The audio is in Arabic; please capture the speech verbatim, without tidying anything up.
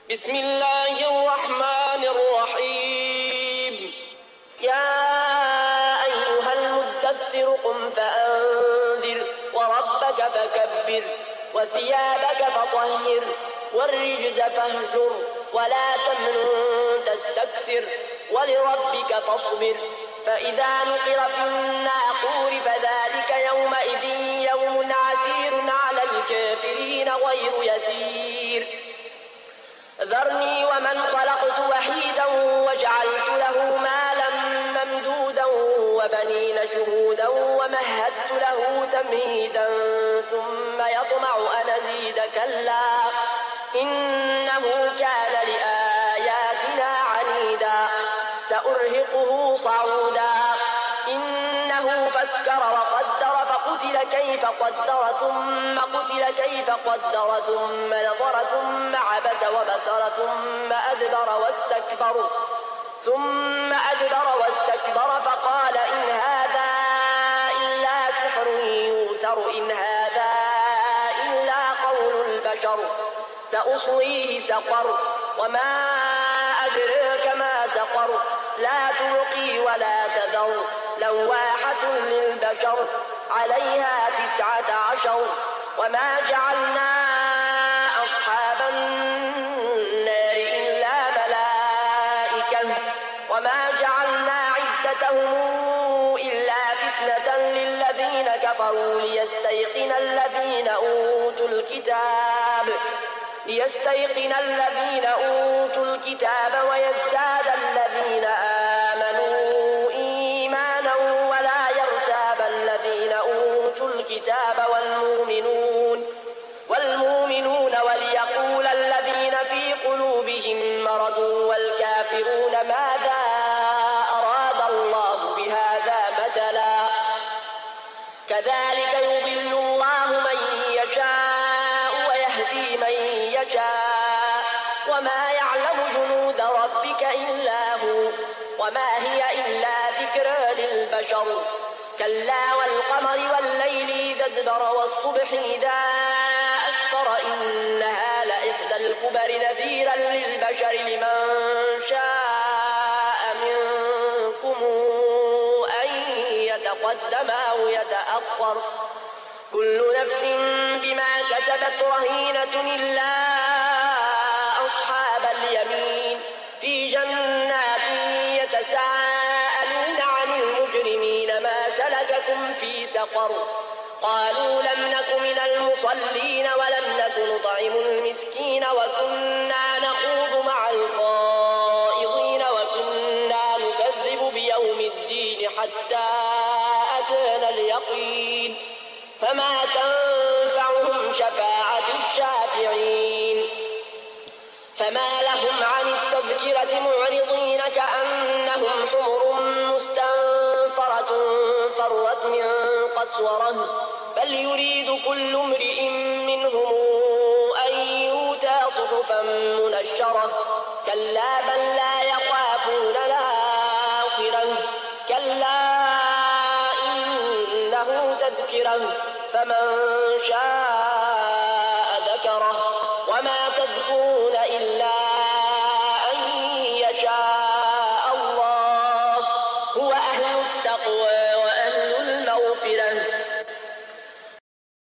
بسم الله الرحمن الرحيم يا أيها المدثر قم فأنذر وربك فكبر وثيابك فطهر والرجز فاهجر ولا تمنن تستكثر ولربك فاصبر فإذا نقر في الناقور فذلك يومئذ يوم عسير على الكافرين غير يسير ذرني ومن خلقت وحيدا وجعلت له مالا ممدودا وبنين شهودا ومهدت له تمهيدا ثم يطمع أن أزيد كلا إنه كان لآياتنا عنيدا سأرهقه صعودا إنه فكر وقدر فقتل كيف قدر ثم قتل كيف قدر ثم نظر ثم عبس وبصر ثم أدبر واستكبر ثم أدبر واستكبر فقال إن هذا إلا سحر يؤثر إن هذا إلا قول البشر سأصليه سقر وما أدراك ما سقر لا تبقي ولا تذر لواحة للبشر عليها تسعة عشر وما جعلنا أصحاب النار إلا ملائكة وما جعلنا عدتهم إلا فتنة للذين كفروا ليستيقن الذين أوتوا الكتاب ليستيقن الذين أوتوا الكتاب ويزداد الذين آمنوا إيمانا ولا يرتاب الذين أوتوا الكتاب والمؤمنون والمؤمنون وليقول الذين في قلوبهم مرض والكافرون ماذا أراد الله بهذا مثلا كذلك يضل الله من يشاء ويهدي من يشاء وما يعلم جنود ربك إلا هو وما هي إلا ذكرى للبشر كلا والقمر والليل إذا ادبر والصبح إذا أسفر إنها لإحدى الكبر نذيرا للبشر لمن شاء منكم أن يتقدم أو يتأخر كل نفس بما كسبت رهينة إلا أصحاب اليمين في جنات يتساءلون عن المجرمين ما سلككم في سقر قالوا لم نك من المصلين ولم نك نطعم المسكين وكنا نخوض مع الخائضين وكنا نكذب بيوم الدين حتى أتانا اليقين فما تنفعهم شفاعة الشافعين فما لهم عن التذكرة معرضين كأنهم حمر مستنفرة فرت من قسورة بل يريد كل امرئ منهم أن يؤتى صحفا منشرة كلا بل لا يخافون الآخرة كلا إنه تذكرة فمن